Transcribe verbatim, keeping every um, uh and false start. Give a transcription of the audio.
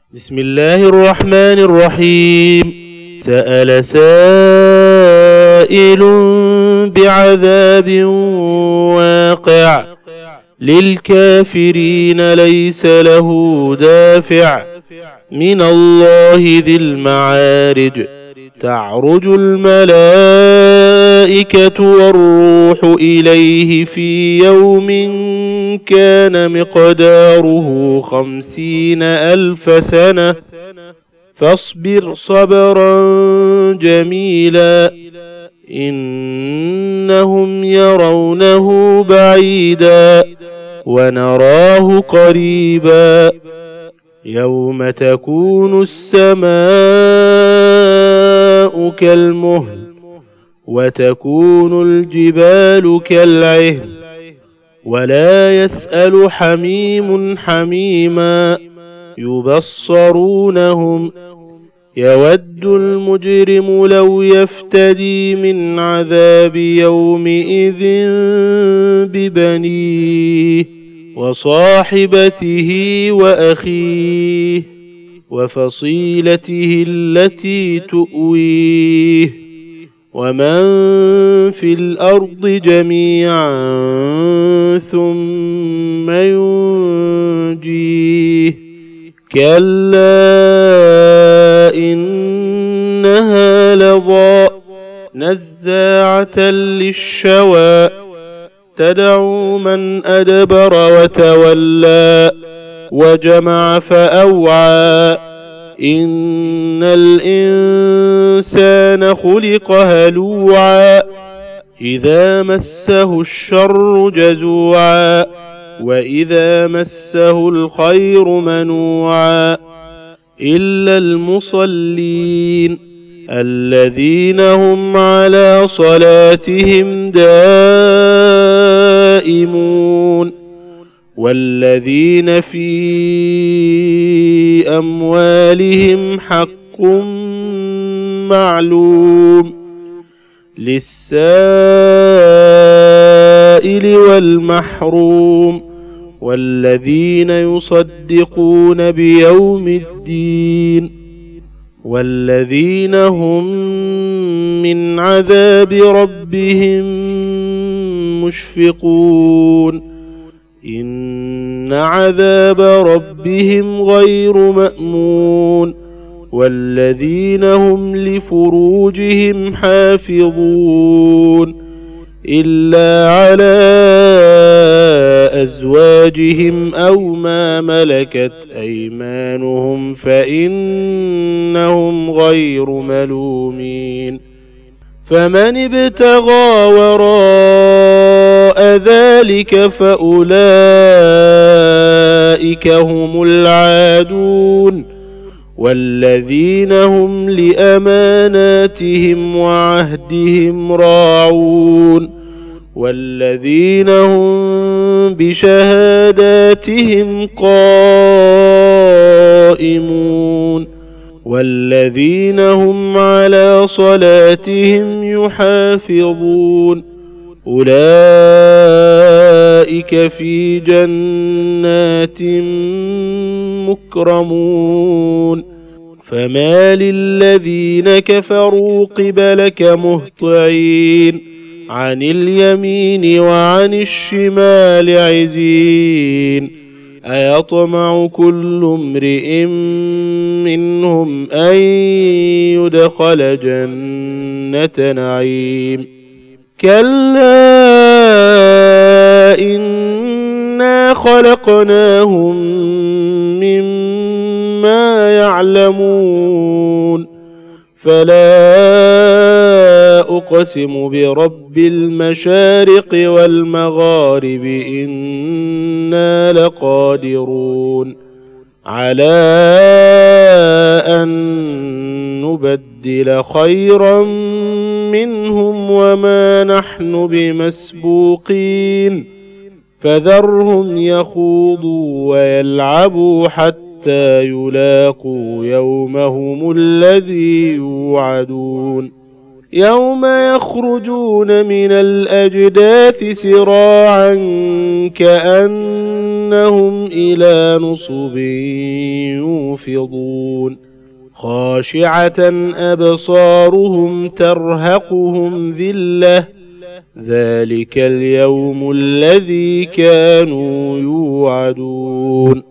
بسم الله الرحمن الرحيم. سأل سائل بعذاب واقع للكافرين ليس له دافع من الله ذي المعارج. تعرج الملائكة والروح إليه في يوم كان مقداره خمسين ألف سنة فاصبر صبرا جميلا إنهم يرونه بعيدا ونراه قريبا يوم تكون السماء كالمهل وتكون الجبال كالعهن ولا يسأل حميم حميما يبصرونهم يود المجرم لو يفتدي من عذاب يومئذ ببنيه وصاحبته وأخيه وفصيلته التي تؤويه ومن في الأرض جميعا ثم ينجيه كلا إنها لظى نزاعة للشوى تدعو من أدبر وتولى وجمع فأوعى إن الإنسان خلق هلوعا إذا مسه الشر جزوعا وإذا مسه الخير منوعا إلا المصلين الذين هم على صلاتهم دائمون والذين في أموالهم حق معلوم للسائل والمحروم والذين يصدقون بيوم الدين والذين هم من عذاب ربهم مشفقون إن عذاب ربهم غير مأمون والذين هم لفروجهم حافظون إلا على أزواجهم أو ما ملكت أيمانهم فإنهم غير ملومين فمن ابتغى وراء ذلك فأولئك هم العادون والذين هم لأماناتهم وعهدهم راعون والذين هم بشهاداتهم قائمون والذين هم على صلاتهم يحافظون أولئك في جنات مكرمون فما للذين كفروا قبلك مهطعين عن اليمين وعن الشمال عزين أيطمع كل امرئ منهم أن يدخل جنة نعيم كلا إنا خلقناهم مما يعلمون فلا أقسم برب المشارق والمغارب إنا لقادرون على أن نبدل خيرا منهم وما نحن بمسبوقين فذرهم يخوضوا ويلعبوا حتى يلاقوا يومهم الذي يوعدون يوم يخرجون من الأجداث سراعا كأن إنهم إلى نصب يوفضون خاشعة أبصارهم ترهقهم ذلة ذلك اليوم الذي كانوا يوعدون